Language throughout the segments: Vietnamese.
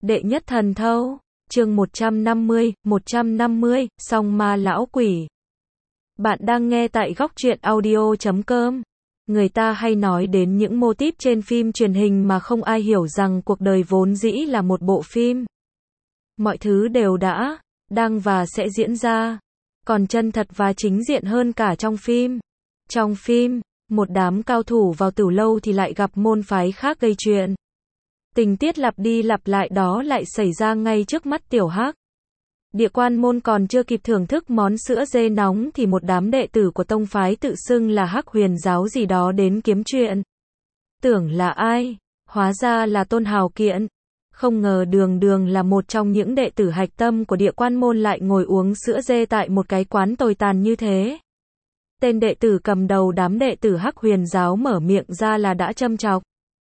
Đệ nhất thần thâu, chương 150, song ma lão quỷ. Bạn đang nghe tại góc truyện audio.com. Người ta hay nói đến những mô típ trên phim truyền hình mà không ai hiểu rằng cuộc đời vốn dĩ là một bộ phim. Mọi thứ đều đã, đang và sẽ diễn ra, còn chân thật và chính diện hơn cả trong phim. Trong phim, một đám cao thủ vào Tử Lâu thì lại gặp môn phái khác gây chuyện. Tình tiết lặp đi lặp lại đó lại xảy ra ngay trước mắt Tiểu Hắc. Địa Quan Môn còn chưa kịp thưởng thức món sữa dê nóng thì một đám đệ tử của tông phái tự xưng là Hắc Huyền giáo gì đó đến kiếm chuyện. Tưởng là ai? Hóa ra là Tôn Hào Kiện. Không ngờ đường đường là một trong những đệ tử hạch tâm của Địa Quan Môn lại ngồi uống sữa dê tại một cái quán tồi tàn như thế. Tên đệ tử cầm đầu đám đệ tử Hắc Huyền giáo mở miệng ra là đã châm chọc.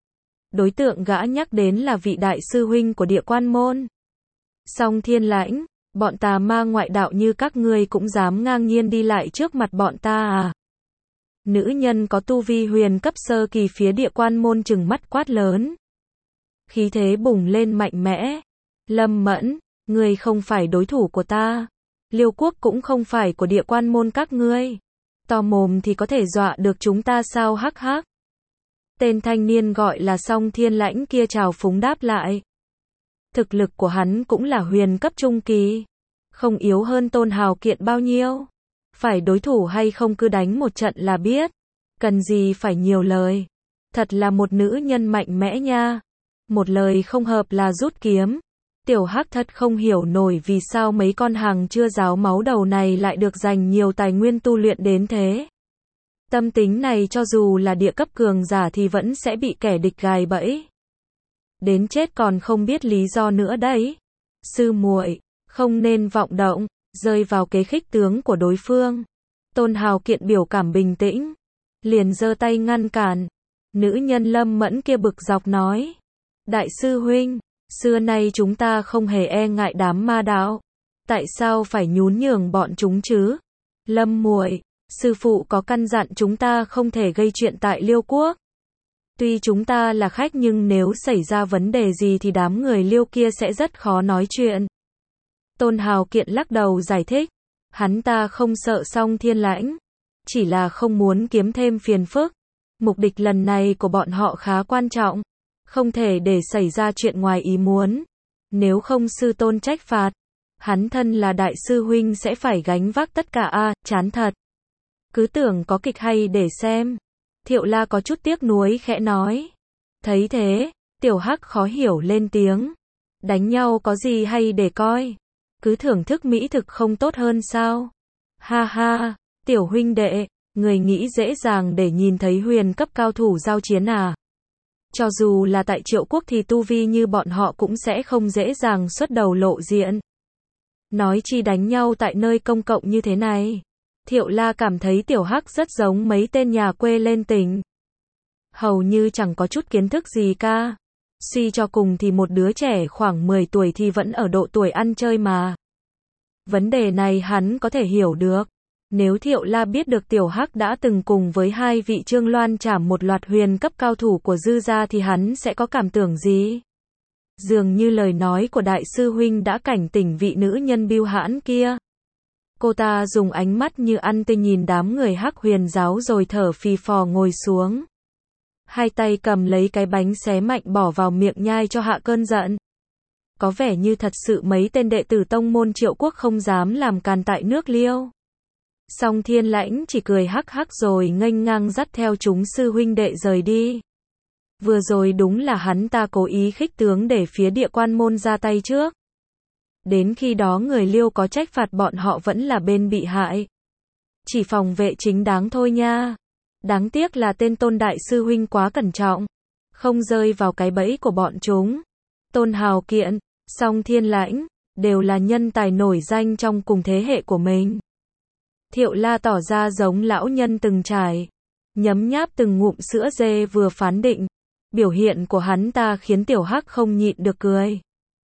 Đối tượng gã nhắc đến là vị đại sư huynh của Địa Quan Môn. Song Thiên Lãnh, bọn tà ma ngoại đạo như các ngươi cũng dám ngang nhiên đi lại trước mặt bọn ta à? Nữ nhân có tu vi huyền cấp sơ kỳ phía Địa Quan Môn trừng mắt quát lớn. Khí thế bùng lên mạnh mẽ. Lâm Mẫn, ngươi không phải đối thủ của ta. Liêu Quốc cũng không phải của Địa Quan Môn các ngươi. To mồm thì có thể dọa được chúng ta sao hắc hắc. Tên thanh niên gọi là Song Thiên Lãnh kia trào phúng đáp lại. Thực lực của hắn cũng là huyền cấp trung kỳ. Không yếu hơn Tôn Hào Kiện bao nhiêu. Phải đối thủ hay không cứ đánh một trận là biết. Cần gì phải nhiều lời. Thật là một nữ nhân mạnh mẽ nha. Một lời không hợp là rút kiếm. Tiểu Hắc thật không hiểu nổi vì sao mấy con hàng chưa ráo máu đầu này lại được dành nhiều tài nguyên tu luyện đến thế. Tâm tính này cho dù là địa cấp cường giả thì vẫn sẽ bị kẻ địch gài bẫy. Đến chết còn không biết lý do nữa đấy. Sư muội, không nên vọng động, rơi vào kế khích tướng của đối phương. Tôn Hào Kiện biểu cảm bình tĩnh, liền giơ tay ngăn cản. Nữ nhân Lâm Mẫn kia bực dọc nói. Đại sư huynh, xưa nay chúng ta không hề e ngại đám ma đạo. Tại sao phải nhún nhường bọn chúng chứ? Lâm muội, sư phụ có căn dặn chúng ta không thể gây chuyện tại Liêu Quốc. Tuy chúng ta là khách nhưng nếu xảy ra vấn đề gì thì đám người Liêu kia sẽ rất khó nói chuyện. Tôn Hào Kiện lắc đầu giải thích. Hắn ta không sợ Song Thiên Lãnh. Chỉ là không muốn kiếm thêm phiền phức. Mục đích lần này của bọn họ khá quan trọng. Không thể để xảy ra chuyện ngoài ý muốn. Nếu không sư tôn trách phạt. Hắn thân là đại sư huynh sẽ phải gánh vác tất cả chán thật. Cứ tưởng có kịch hay để xem. Thiệu La có chút tiếc nuối khẽ nói. Thấy thế, Tiểu Hắc khó hiểu lên tiếng. Đánh nhau có gì hay để coi. Cứ thưởng thức mỹ thực không tốt hơn sao? Ha ha, Tiểu huynh đệ, người nghĩ dễ dàng để nhìn thấy huyền cấp cao thủ giao chiến à? Cho dù là tại Triệu Quốc thì tu vi như bọn họ cũng sẽ không dễ dàng xuất đầu lộ diện. Nói chi đánh nhau tại nơi công cộng như thế này. Thiệu La cảm thấy Tiểu Hắc rất giống mấy tên nhà quê lên tỉnh. Hầu như chẳng có chút kiến thức gì cả. Suy cho cùng thì một đứa trẻ khoảng 10 tuổi thì vẫn ở độ tuổi ăn chơi mà. Vấn đề này hắn có thể hiểu được. Nếu Thiệu La biết được Tiểu Hắc đã từng cùng với hai vị Trương Loan trảm một loạt huyền cấp cao thủ của Dư gia thì hắn sẽ có cảm tưởng gì? Dường như lời nói của đại sư huynh đã cảnh tỉnh vị nữ nhân bưu hãn kia. Cô ta dùng ánh mắt như ăn tươi nhìn đám người Hắc Huyền giáo rồi thở phì phò ngồi xuống. Hai tay cầm lấy cái bánh xé mạnh bỏ vào miệng nhai cho hạ cơn giận. Có vẻ như thật sự mấy tên đệ tử tông môn Triệu Quốc không dám làm càn tại nước Liêu. Song Thiên Lãnh chỉ cười hắc hắc rồi nghênh ngang dắt theo chúng sư huynh đệ rời đi. Vừa rồi đúng là hắn ta cố ý khích tướng để phía Địa Quan Môn ra tay trước. Đến khi đó người Liêu có trách phạt bọn họ vẫn là bên bị hại. Chỉ phòng vệ chính đáng thôi nha. Đáng tiếc là tên Tôn đại sư huynh quá cẩn trọng, không rơi vào cái bẫy của bọn chúng. Tôn Hào Kiện, Song Thiên Lãnh, đều là nhân tài nổi danh trong cùng thế hệ của mình. Thiệu La tỏ ra giống lão nhân từng trải, nhấm nháp từng ngụm sữa dê vừa phán định. Biểu hiện của hắn ta khiến Tiểu Hắc không nhịn được cười.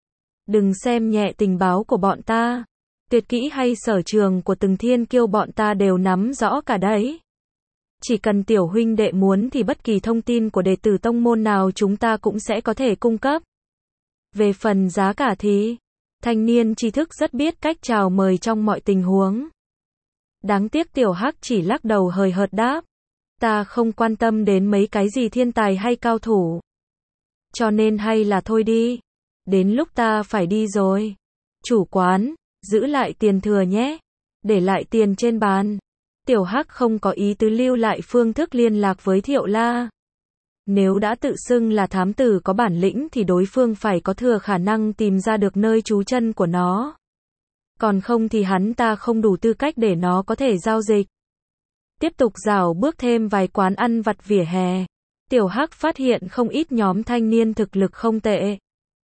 Đừng xem nhẹ tình báo của bọn ta. Tuyệt kỹ hay sở trường của từng thiên kiêu bọn ta đều nắm rõ cả đấy. Chỉ cần Tiểu huynh đệ muốn thì bất kỳ thông tin của đệ tử tông môn nào chúng ta cũng sẽ có thể cung cấp. Về phần giá cả thì, thanh niên tri thức rất biết cách chào mời trong mọi tình huống. Đáng tiếc Tiểu Hắc chỉ lắc đầu hời hợt đáp. Ta không quan tâm đến mấy cái gì thiên tài hay cao thủ. Cho nên hay là thôi đi. Đến lúc ta phải đi rồi. Chủ quán, giữ lại tiền thừa nhé. Để lại tiền trên bàn. Tiểu Hắc không có ý tứ lưu lại phương thức liên lạc với Thiệu La. Nếu đã tự xưng là thám tử có bản lĩnh thì đối phương phải có thừa khả năng tìm ra được nơi trú chân của nó. Còn không thì hắn ta không đủ tư cách để nó có thể giao dịch. Tiếp tục rảo bước thêm vài quán ăn vặt vỉa hè. Tiểu Hắc phát hiện không ít nhóm thanh niên thực lực không tệ.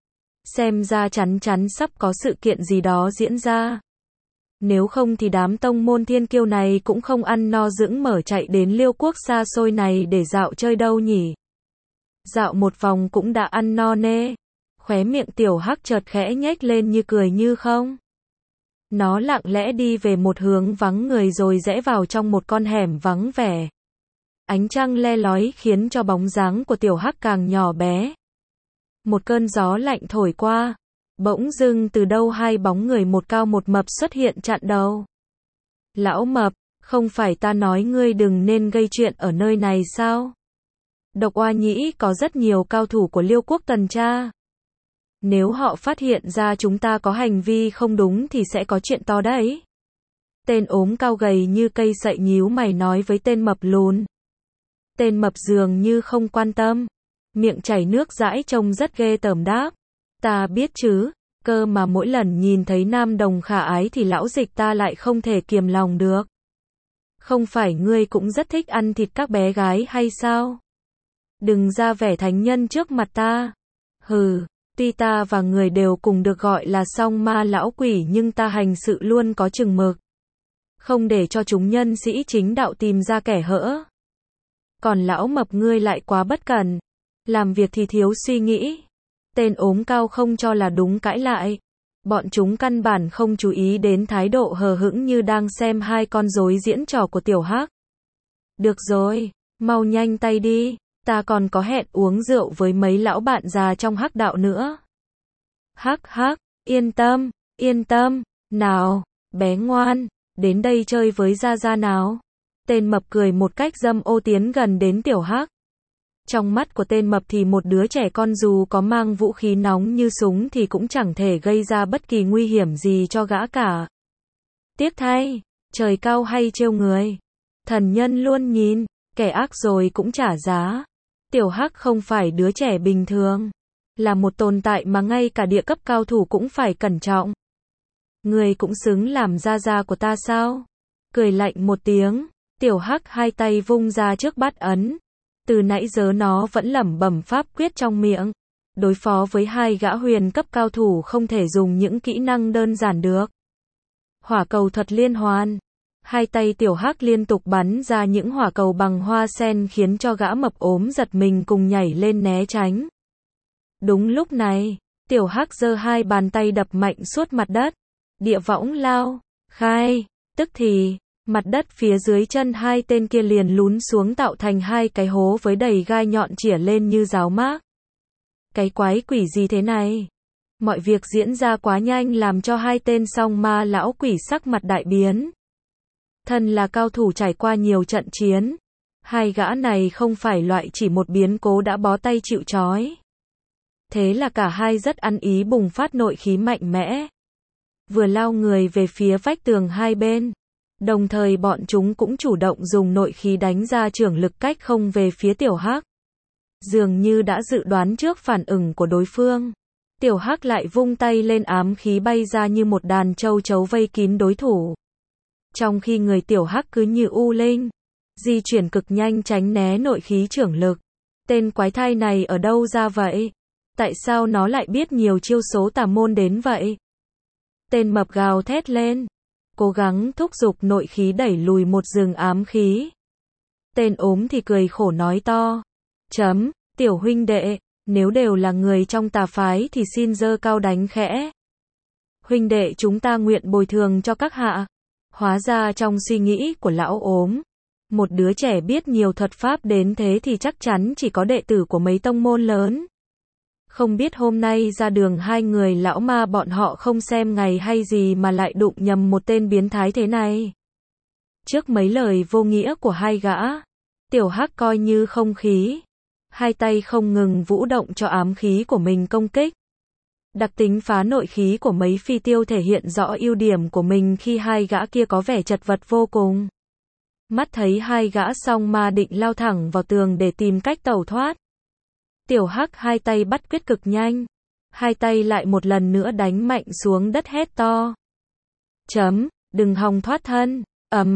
Xem ra chắn chắn sắp có sự kiện gì đó diễn ra. Nếu không thì đám tông môn thiên kiêu này cũng không ăn no dưỡng mở chạy đến Liêu quốc xa xôi này để dạo chơi đâu nhỉ. Dạo một vòng cũng đã ăn no nê. Khóe miệng Tiểu Hắc chợt khẽ nhếch lên như cười như không. Nó lặng lẽ đi về một hướng vắng người rồi rẽ vào trong một con hẻm vắng vẻ. Ánh trăng le lói khiến cho bóng dáng của Tiểu Hắc càng nhỏ bé. Một cơn gió lạnh thổi qua. Bỗng dưng từ đâu hai bóng người một cao một mập xuất hiện chặn đầu. Lão mập, không phải ta nói ngươi đừng nên gây chuyện ở nơi này sao? Độc Oa Nhĩ có rất nhiều cao thủ của Liêu quốc tuần tra. Nếu họ phát hiện ra chúng ta có hành vi không đúng thì sẽ có chuyện to đấy. Tên ốm cao gầy như cây sậy nhíu mày nói với tên mập lùn. Tên mập dường như không quan tâm. Miệng chảy nước dãi trông rất ghê tởm đáp. Ta biết chứ, cơ mà mỗi lần nhìn thấy nam đồng khả ái thì lão dịch ta lại không thể kiềm lòng được. Không phải ngươi cũng rất thích ăn thịt các bé gái hay sao? Đừng ra vẻ thánh nhân trước mặt ta. Hừ, tuy ta và người đều cùng được gọi là song ma lão quỷ nhưng ta hành sự luôn có chừng mực. Không để cho chúng nhân sĩ chính đạo tìm ra kẻ hỡ. Còn lão mập ngươi lại quá bất cẩn. Làm việc thì thiếu suy nghĩ. Tên ốm cao không cho là đúng cãi lại. Bọn chúng căn bản không chú ý đến thái độ hờ hững như đang xem hai con rối diễn trò của Tiểu Hắc. Được rồi, mau nhanh tay đi. Ta còn có hẹn uống rượu với mấy lão bạn già trong hắc đạo nữa. Hắc hắc, yên tâm, nào, bé ngoan, đến đây chơi với Gia Gia nào. Tên mập cười một cách dâm ô tiến gần đến Tiểu Hắc. Trong mắt của tên mập thì một đứa trẻ con dù có mang vũ khí nóng như súng thì cũng chẳng thể gây ra bất kỳ nguy hiểm gì cho gã cả. Tiếc thay, trời cao hay trêu người. Thần nhân luôn nhìn, kẻ ác rồi cũng trả giá. Tiểu Hắc không phải đứa trẻ bình thường. Là một tồn tại mà ngay cả địa cấp cao thủ cũng phải cẩn trọng. Người cũng xứng làm Gia Gia của ta sao? Cười lạnh một tiếng, Tiểu Hắc hai tay vung ra trước bát ấn. Từ nãy giờ nó vẫn lẩm bẩm pháp quyết trong miệng. Đối phó với hai gã huyền cấp cao thủ không thể dùng những kỹ năng đơn giản được. Hỏa cầu thuật liên hoàn. Hai tay Tiểu Hắc liên tục bắn ra những hỏa cầu bằng hoa sen khiến cho gã mập ốm giật mình cùng nhảy lên né tránh. Đúng lúc này, Tiểu Hắc giơ hai bàn tay đập mạnh suốt mặt đất. Địa võng lao, khai, tức thì, mặt đất phía dưới chân hai tên kia liền lún xuống tạo thành hai cái hố với đầy gai nhọn chĩa lên như giáo mác. Cái quái quỷ gì thế này? Mọi việc diễn ra quá nhanh làm cho hai tên song ma lão quỷ sắc mặt đại biến. Thân là cao thủ trải qua nhiều trận chiến. Hai gã này không phải loại chỉ một biến cố đã bó tay chịu trói. Thế là cả hai rất ăn ý bùng phát nội khí mạnh mẽ. Vừa lao người về phía vách tường hai bên. Đồng thời bọn chúng cũng chủ động dùng nội khí đánh ra chưởng lực cách không về phía Tiểu Hắc. Dường như đã dự đoán trước phản ứng của đối phương. Tiểu Hắc lại vung tay lên ám khí bay ra như một đàn châu chấu vây kín đối thủ. Trong khi người Tiểu Hắc cứ như u linh, di chuyển cực nhanh tránh né nội khí chưởng lực. Tên quái thai này ở đâu ra vậy? Tại sao nó lại biết nhiều chiêu số tà môn đến vậy? Tên mập gào thét lên, cố gắng thúc giục nội khí đẩy lùi một rừng ám khí. Tên ốm thì cười khổ nói to. Tiểu huynh đệ, nếu đều là người trong tà phái thì xin giơ cao đánh khẽ. Huynh đệ chúng ta nguyện bồi thường cho các hạ. Hóa ra trong suy nghĩ của lão ốm, một đứa trẻ biết nhiều thuật pháp đến thế thì chắc chắn chỉ có đệ tử của mấy tông môn lớn. Không biết hôm nay ra đường hai người lão ma bọn họ không xem ngày hay gì mà lại đụng nhầm một tên biến thái thế này. Trước mấy lời vô nghĩa của hai gã, Tiểu Hắc coi như không khí. Hai tay không ngừng vũ động cho ám khí của mình công kích. Đặc tính phá nội khí của mấy phi tiêu thể hiện rõ ưu điểm của mình khi hai gã kia có vẻ chật vật vô cùng. Mắt thấy hai gã song ma định lao thẳng vào tường để tìm cách tẩu thoát. Tiểu Hắc hai tay bắt quyết cực nhanh. Hai tay lại một lần nữa đánh mạnh xuống đất hét to. Đừng hòng thoát thân.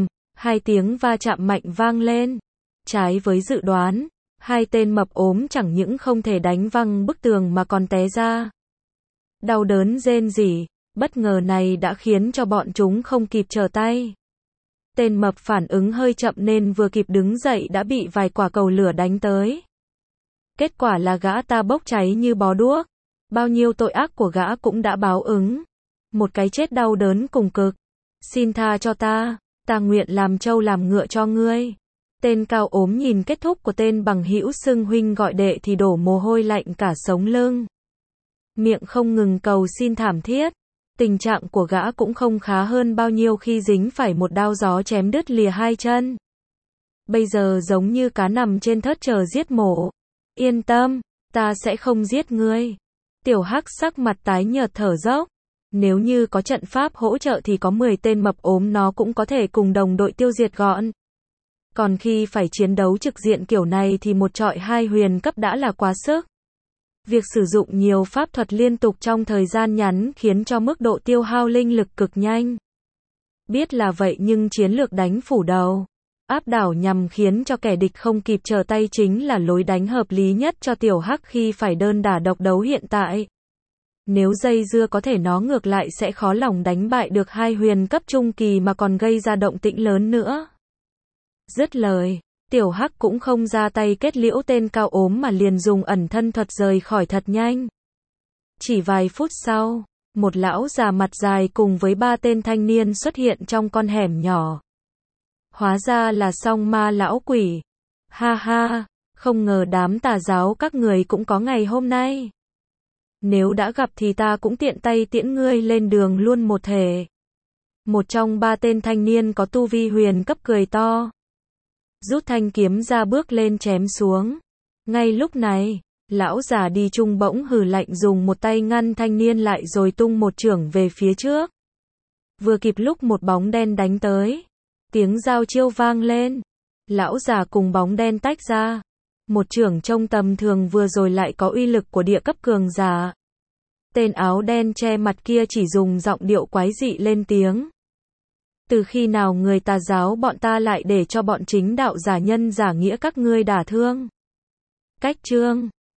Hai tiếng va chạm mạnh vang lên. Trái với dự đoán, hai tên mập ốm chẳng những không thể đánh văng bức tường mà còn té ra. Đau đớn rên rỉ, bất ngờ này đã khiến cho bọn chúng không kịp trở tay. Tên mập phản ứng hơi chậm nên vừa kịp đứng dậy đã bị vài quả cầu lửa đánh tới. Kết quả là gã ta bốc cháy như bó đuốc. Bao nhiêu tội ác của gã cũng đã báo ứng. Một cái chết đau đớn cùng cực. Xin tha cho ta nguyện làm trâu làm ngựa cho ngươi. Tên cao ốm nhìn kết thúc của tên bằng hữu xưng huynh gọi đệ thì đổ mồ hôi lạnh cả sống lưng. Miệng không ngừng cầu xin thảm thiết. Tình trạng của gã cũng không khá hơn bao nhiêu khi dính phải một đao gió chém đứt lìa hai chân. Bây giờ giống như cá nằm trên thớt chờ giết mổ. Yên tâm, ta sẽ không giết ngươi. Tiểu Hắc sắc mặt tái nhợt thở dốc. Nếu như có trận pháp hỗ trợ thì có 10 tên mập ốm nó cũng có thể cùng đồng đội tiêu diệt gọn. Còn khi phải chiến đấu trực diện kiểu này thì một trọi hai huyền cấp đã là quá sức. Việc sử dụng nhiều pháp thuật liên tục trong thời gian ngắn khiến cho mức độ tiêu hao linh lực cực nhanh. Biết là vậy nhưng chiến lược đánh phủ đầu, áp đảo nhằm khiến cho kẻ địch không kịp trở tay chính là lối đánh hợp lý nhất cho Tiểu Hắc khi phải đơn đả độc đấu hiện tại. Nếu dây dưa có thể nó ngược lại sẽ khó lòng đánh bại được hai huyền cấp trung kỳ mà còn gây ra động tĩnh lớn nữa. Dứt lời, Tiểu Hắc cũng không ra tay kết liễu tên cao ốm mà liền dùng ẩn thân thuật rời khỏi thật nhanh. Chỉ vài phút sau, một lão già mặt dài cùng với 3 tên thanh niên xuất hiện trong con hẻm nhỏ. Hóa ra là song ma lão quỷ. Ha ha, không ngờ đám tà giáo các người cũng có ngày hôm nay. Nếu đã gặp thì ta cũng tiện tay tiễn ngươi lên đường luôn một thể. Một trong 3 tên thanh niên có tu vi huyền cấp cười to. Rút thanh kiếm ra bước lên chém xuống. Ngay lúc này, lão già đi chung bỗng hừ lạnh dùng một tay ngăn thanh niên lại rồi tung một chưởng về phía trước. Vừa kịp lúc một bóng đen đánh tới. Tiếng giao chiêu vang lên. Lão già cùng bóng đen tách ra. Một chưởng trông tầm thường vừa rồi lại có uy lực của địa cấp cường giả. Tên áo đen che mặt kia chỉ dùng giọng điệu quái dị lên tiếng. Từ khi nào người tà giáo bọn ta lại để cho bọn chính đạo giả nhân giả nghĩa các ngươi đả thương? Cách chương